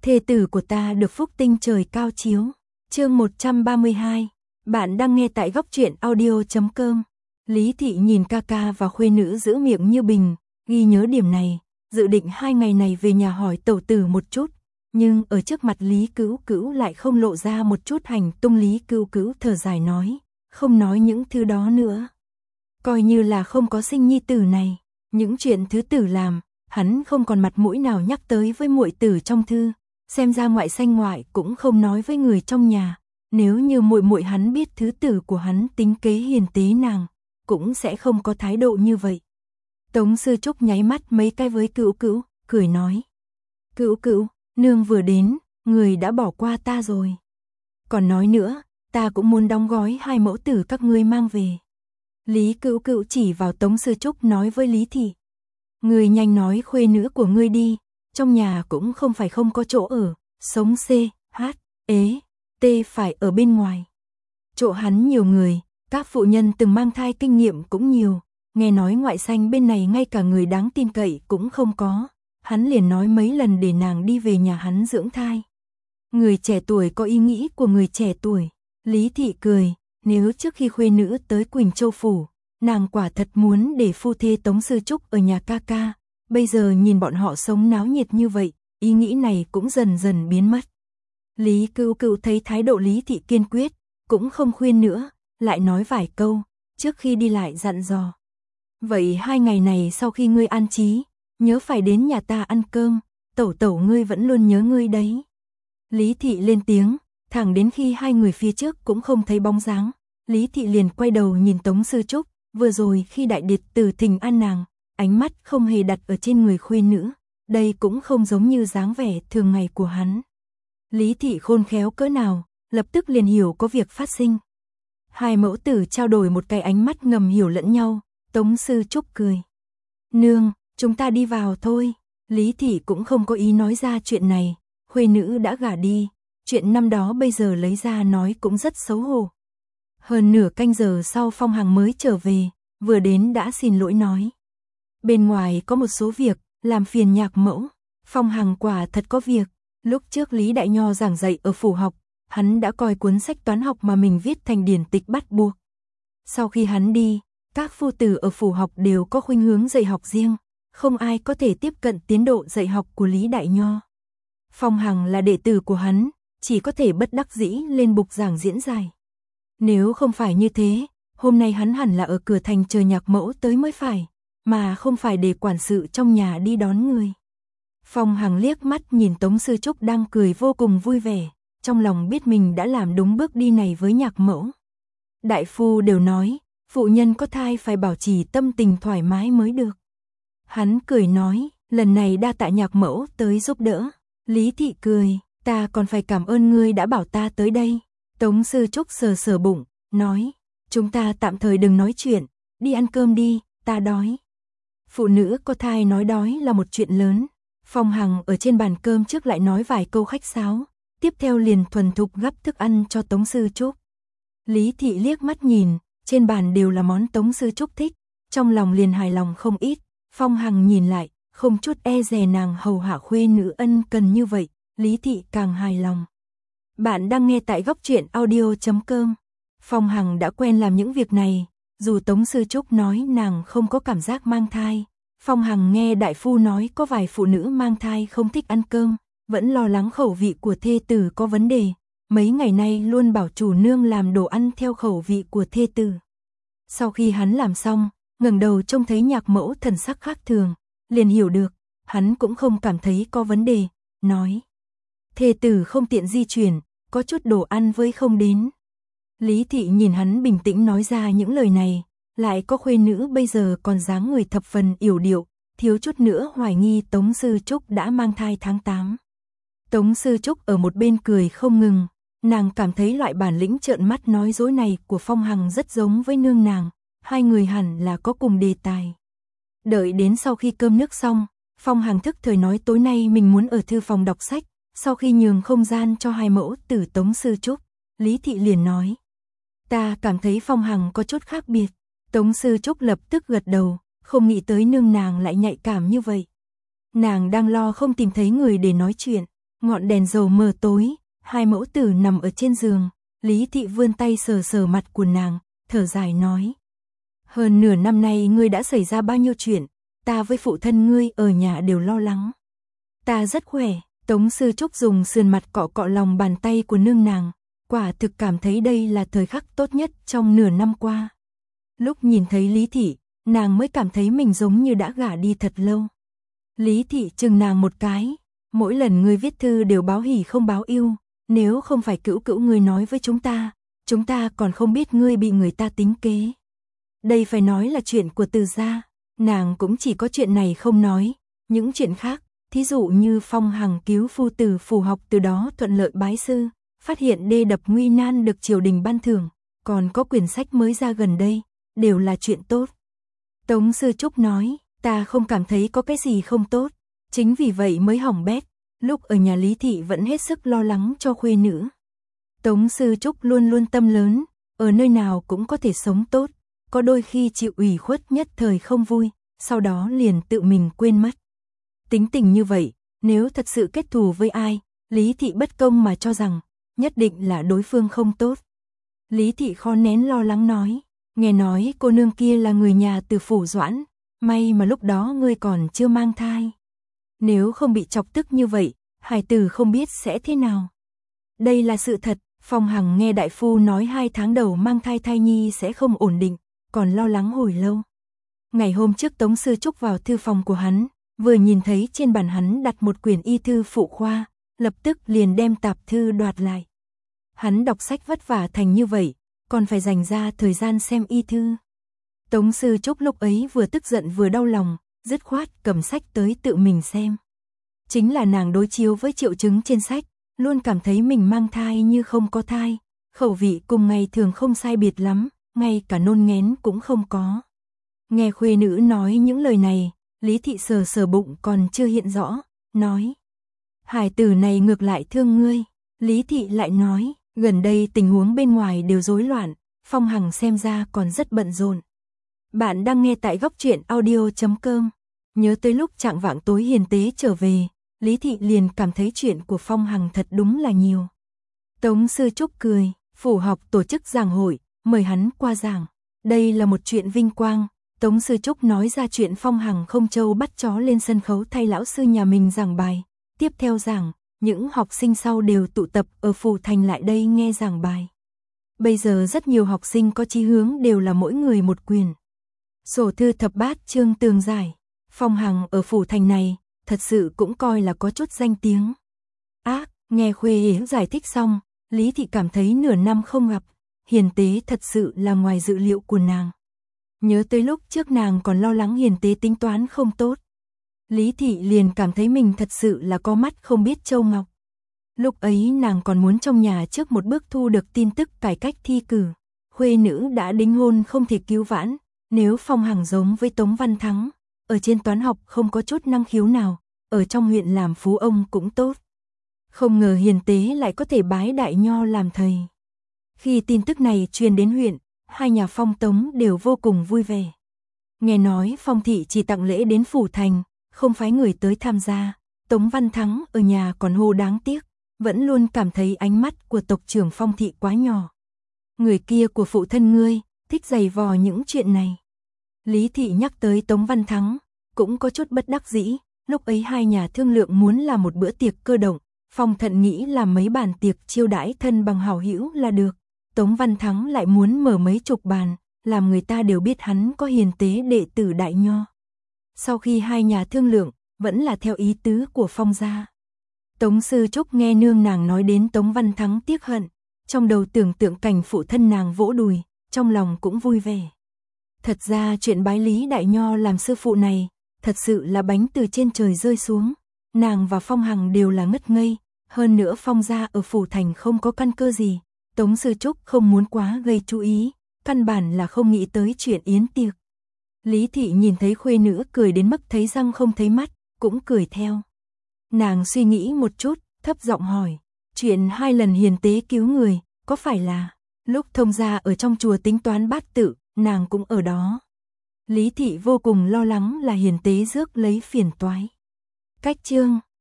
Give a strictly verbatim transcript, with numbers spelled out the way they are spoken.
thê tử của ta được phúc tinh trời cao chiếu. Chương một trăm ba mươi hai. Bạn đang nghe tại góc truyện audio chấm com. Lý Thị nhìn ca ca và khuê nữ giữ miệng như bình, ghi nhớ điểm này, dự định hai ngày này về nhà hỏi tẩu tử một chút, nhưng ở trước mặt Lý Cữu Cữu lại không lộ ra một chút hành tung. Lý Cữu Cữu thở dài nói, không nói những thứ đó nữa. Coi như là không có sinh nhi tử này, những chuyện thứ tử làm, hắn không còn mặt mũi nào nhắc tới với muội tử trong thư, xem ra ngoại sanh ngoại cũng không nói với người trong nhà, nếu như muội muội hắn biết thứ tử của hắn tính kế hiền tế nàng, cũng sẽ không có thái độ như vậy. Tống Sư Trúc nháy mắt mấy cái với Cữu Cữu, cười nói, Cữu Cữu, nương vừa đến, người đã bỏ qua ta rồi. Còn nói nữa, ta cũng muốn đóng gói hai mẫu tử các ngươi mang về. Lý Cữu Cữu chỉ vào Tống Sư Trúc nói với Lý Thị, ngươi nhanh nói khuê nữ của ngươi đi, trong nhà cũng không phải không có chỗ ở, sống C, H, ế, T phải ở bên ngoài. Chỗ hắn nhiều người, các phụ nhân từng mang thai kinh nghiệm cũng nhiều, nghe nói ngoại sanh bên này ngay cả người đáng tin cậy cũng không có, hắn liền nói mấy lần để nàng đi về nhà hắn dưỡng thai. Người trẻ tuổi có ý nghĩ của người trẻ tuổi. Lý Thị cười, nếu trước khi khuê nữ tới Quỳnh Châu Phủ, nàng quả thật muốn để phu thê Tống Sư Trúc ở nhà ca ca, bây giờ nhìn bọn họ sống náo nhiệt như vậy, ý nghĩ này cũng dần dần biến mất. Lý Cữu Cữu thấy thái độ Lý Thị kiên quyết, cũng không khuyên nữa, lại nói vài câu, trước khi đi lại dặn dò. Vậy hai ngày này sau khi ngươi an trí, nhớ phải đến nhà ta ăn cơm, tẩu tẩu ngươi vẫn luôn nhớ ngươi đấy. Lý Thị lên tiếng, thẳng đến khi hai người phía trước cũng không thấy bóng dáng, Lý Thị liền quay đầu nhìn Tống Sư Trúc, vừa rồi khi đại điệt từ thỉnh an nàng, ánh mắt không hề đặt ở trên người khuê nữ, đây cũng không giống như dáng vẻ thường ngày của hắn. Lý Thị khôn khéo cỡ nào, lập tức liền hiểu có việc phát sinh. Hai mẫu tử trao đổi một cái ánh mắt ngầm hiểu lẫn nhau, Tống Sư Trúc cười. Nương, chúng ta đi vào thôi. Lý Thị cũng không có ý nói ra chuyện này, khuê nữ đã gả đi, chuyện năm đó bây giờ lấy ra nói cũng rất xấu hổ. Hơn nửa canh giờ sau Phong Hằng mới trở về, vừa đến đã xin lỗi nói. Bên ngoài có một số việc, làm phiền nhạc mẫu. Phong Hằng quả thật có việc, lúc trước Lý Đại Nho giảng dạy ở phủ học, hắn đã coi cuốn sách toán học mà mình viết thành điển tịch bắt buộc. Sau khi hắn đi, các phu tử ở phủ học đều có khuynh hướng dạy học riêng, không ai có thể tiếp cận tiến độ dạy học của Lý Đại Nho. Phong Hằng là đệ tử của hắn, chỉ có thể bất đắc dĩ lên bục giảng diễn giải. Nếu không phải như thế, hôm nay hắn hẳn là ở cửa thành chờ nhạc mẫu tới mới phải, mà không phải để quản sự trong nhà đi đón người. Phong Hằng liếc mắt nhìn Tống Sư Trúc đang cười vô cùng vui vẻ, trong lòng biết mình đã làm đúng bước đi này với nhạc mẫu. Đại phu đều nói, phụ nhân có thai phải bảo trì tâm tình thoải mái mới được. Hắn cười nói, lần này đa tạ nhạc mẫu tới giúp đỡ. Lý Thị cười, ta còn phải cảm ơn ngươi đã bảo ta tới đây. Tống Sư Trúc sờ sờ bụng, nói, chúng ta tạm thời đừng nói chuyện, đi ăn cơm đi, ta đói. Phụ nữ có thai nói đói là một chuyện lớn. Phong Hằng ở trên bàn cơm trước lại nói vài câu khách sáo, tiếp theo liền thuần thục gắp thức ăn cho Tống Sư Trúc. Lý Thị liếc mắt nhìn, trên bàn đều là món Tống Sư Trúc thích, trong lòng liền hài lòng không ít. Phong Hằng nhìn lại, không chút e dè nàng hầu hạ khuê nữ ân cần như vậy, Lý Thị càng hài lòng. Bạn đang nghe tại góc truyện audio chấm com. Phong Hằng đã quen làm những việc này, dù Tống Sư Trúc nói nàng không có cảm giác mang thai. Phong Hằng nghe đại phu nói có vài phụ nữ mang thai không thích ăn cơm, vẫn lo lắng khẩu vị của thê tử có vấn đề. Mấy ngày nay luôn bảo chủ nương làm đồ ăn theo khẩu vị của thê tử. Sau khi hắn làm xong, ngẩng đầu trông thấy nhạc mẫu thần sắc khác thường, liền hiểu được, hắn cũng không cảm thấy có vấn đề, nói. Thê tử không tiện di chuyển, có chút đồ ăn với không đến. Lý Thị nhìn hắn bình tĩnh nói ra những lời này, lại có khuê nữ bây giờ còn dáng người thập phần yểu điệu, thiếu chút nữa hoài nghi Tống Sư Trúc đã mang thai tháng tám. Tống Sư Trúc ở một bên cười không ngừng, nàng cảm thấy loại bản lĩnh trợn mắt nói dối này của Phong Hằng rất giống với nương nàng, hai người hẳn là có cùng đề tài. Đợi đến sau khi cơm nước xong, Phong Hằng thức thời nói tối nay mình muốn ở thư phòng đọc sách, sau khi nhường không gian cho hai mẫu tử Tống Sư Trúc, Lý Thị liền nói. Ta cảm thấy Phong Hằng có chút khác biệt. Tống Sư Trúc lập tức gật đầu, không nghĩ tới nương nàng lại nhạy cảm như vậy. Nàng đang lo không tìm thấy người để nói chuyện, Ngọn đèn dầu mờ tối, hai mẫu tử nằm ở trên giường, Lý Thị vươn tay sờ sờ mặt của nàng, thở dài nói. Hơn nửa năm nay ngươi đã xảy ra bao nhiêu chuyện, ta với phụ thân ngươi ở nhà đều lo lắng. Ta rất khỏe, Tống Sư Trúc dùng sườn mặt cọ cọ lòng bàn tay của nương nàng, quả thực cảm thấy đây là thời khắc tốt nhất trong nửa năm qua. Lúc nhìn thấy Lý Thị, nàng mới cảm thấy mình giống như đã gả đi thật lâu. Lý Thị chừng nàng một cái, mỗi lần ngươi viết thư đều báo hỉ không báo ưu, nếu không phải cữu cữu ngươi nói với chúng ta, chúng ta còn không biết ngươi bị người ta tính kế. Đây phải nói là chuyện của Từ gia, nàng cũng chỉ có chuyện này không nói, những chuyện khác, thí dụ như Phong Hằng cứu phu tử phù học từ đó thuận lợi bái sư, phát hiện đê đập nguy nan được triều đình ban thưởng, còn có quyển sách mới ra gần đây, đều là chuyện tốt. Tống Sư Trúc nói, ta không cảm thấy có cái gì không tốt, chính vì vậy mới hỏng bét, lúc ở nhà Lý Thị vẫn hết sức lo lắng cho khuê nữ. Tống Sư Trúc luôn luôn tâm lớn, ở nơi nào cũng có thể sống tốt, có đôi khi chịu ủy khuất nhất thời không vui, sau đó liền tự mình quên mất. Tính tình như vậy, nếu thật sự kết thù với ai, Lý Thị bất công mà cho rằng, nhất định là đối phương không tốt. Lý Thị khó nén lo lắng nói, nghe nói cô nương kia là người nhà từ phủ Doãn, may mà lúc đó ngươi còn chưa mang thai. Nếu không bị chọc tức như vậy, hài tử không biết sẽ thế nào. Đây là sự thật, Phong Hằng nghe đại phu nói hai tháng đầu mang thai thai nhi sẽ không ổn định, còn lo lắng hồi lâu. Ngày hôm trước Tống Sư Trúc vào thư phòng của hắn, vừa nhìn thấy trên bàn hắn đặt một quyển y thư phụ khoa, lập tức liền đem tạp thư đoạt lại. Hắn đọc sách vất vả thành như vậy, còn phải dành ra thời gian xem y thư. Tống Sư Trúc lúc ấy vừa tức giận vừa đau lòng, dứt khoát cầm sách tới tự mình xem. Chính là nàng đối chiếu với triệu chứng trên sách, luôn cảm thấy mình mang thai như không có thai, khẩu vị cùng ngày thường không sai biệt lắm, ngay cả nôn nghén cũng không có. Nghe khuê nữ nói những lời này, Lý Thị sờ sờ bụng còn chưa hiện rõ, nói. Hải tử này ngược lại thương ngươi. Lý Thị lại nói, gần đây tình huống bên ngoài đều rối loạn, Phong Hằng xem ra còn rất bận rộn. Bạn đang nghe tại góc truyện audio chấm com. Nhớ tới lúc chạng vạng tối hiền tế trở về, Lý Thị liền cảm thấy chuyện của Phong Hằng thật đúng là nhiều. Tống Sư Trúc cười, phủ học tổ chức giảng hội, mời hắn qua giảng. Đây là một chuyện vinh quang. Tống Sư Trúc nói ra chuyện Phong Hằng không châu bắt chó lên sân khấu thay lão sư nhà mình giảng bài. Tiếp theo giảng, những học sinh sau đều tụ tập ở phủ thành lại đây nghe giảng bài. Bây giờ rất nhiều học sinh có chí hướng đều là mỗi người một quyền. Sổ thư thập bát chương tường giải. Phong Hằng ở phủ thành này, thật sự cũng coi là có chút danh tiếng. Ác, nghe Khuê Hiếu giải thích xong, Lý Thị cảm thấy nửa năm không gặp, hiền tế thật sự là ngoài dự liệu của nàng. Nhớ tới lúc trước nàng còn lo lắng hiền tế tính toán không tốt. Lý Thị liền cảm thấy mình thật sự là có mắt không biết châu ngọc. Lúc ấy nàng còn muốn trong nhà trước một bước thu được tin tức cải cách thi cử. Khuê nữ đã đính hôn không thể cứu vãn, nếu Phong Hằng giống với Tống Văn Thắng, ở trên toán học không có chút năng khiếu nào, ở trong huyện làm phú ông cũng tốt. Không ngờ hiền tế lại có thể bái đại nho làm thầy. Khi tin tức này truyền đến huyện, hai nhà Phong Tống đều vô cùng vui vẻ. Nghe nói Phong thị chỉ tặng lễ đến phủ thành, không phái người tới tham gia. Tống Văn Thắng ở nhà còn hô đáng tiếc, vẫn luôn cảm thấy ánh mắt của tộc trưởng Phong thị quá nhỏ. Người kia của phụ thân ngươi, thích giày vò những chuyện này. Lý Thị nhắc tới Tống Văn Thắng, cũng có chút bất đắc dĩ, lúc ấy hai nhà thương lượng muốn làm một bữa tiệc cơ động, Phong Thận nghĩ làm mấy bàn tiệc chiêu đãi thân bằng hảo hữu là được. Tống Văn Thắng lại muốn mở mấy chục bàn, làm người ta đều biết hắn có hiền tế đệ tử đại nho. Sau khi hai nhà thương lượng, vẫn là theo ý tứ của Phong gia. Tống Sư Trúc nghe nương nàng nói đến Tống Văn Thắng tiếc hận, trong đầu tưởng tượng cảnh phụ thân nàng vỗ đùi, trong lòng cũng vui vẻ. Thật ra chuyện bái Lý đại nho làm sư phụ này, thật sự là bánh từ trên trời rơi xuống. Nàng và Phong Hằng đều là ngất ngây, hơn nữa Phong gia ở phủ thành không có căn cơ gì. Tống Sư Trúc không muốn quá gây chú ý, căn bản là không nghĩ tới chuyện yến tiệc. Lý Thị nhìn thấy khuê nữ cười đến mức thấy răng không thấy mắt, cũng cười theo. Nàng suy nghĩ một chút, thấp giọng hỏi, chuyện hai lần hiền tế cứu người, có phải là lúc thông gia ở trong chùa tính toán bát tự, nàng cũng ở đó. Lý Thị vô cùng lo lắng là hiền tế rước lấy phiền toái. Cách chương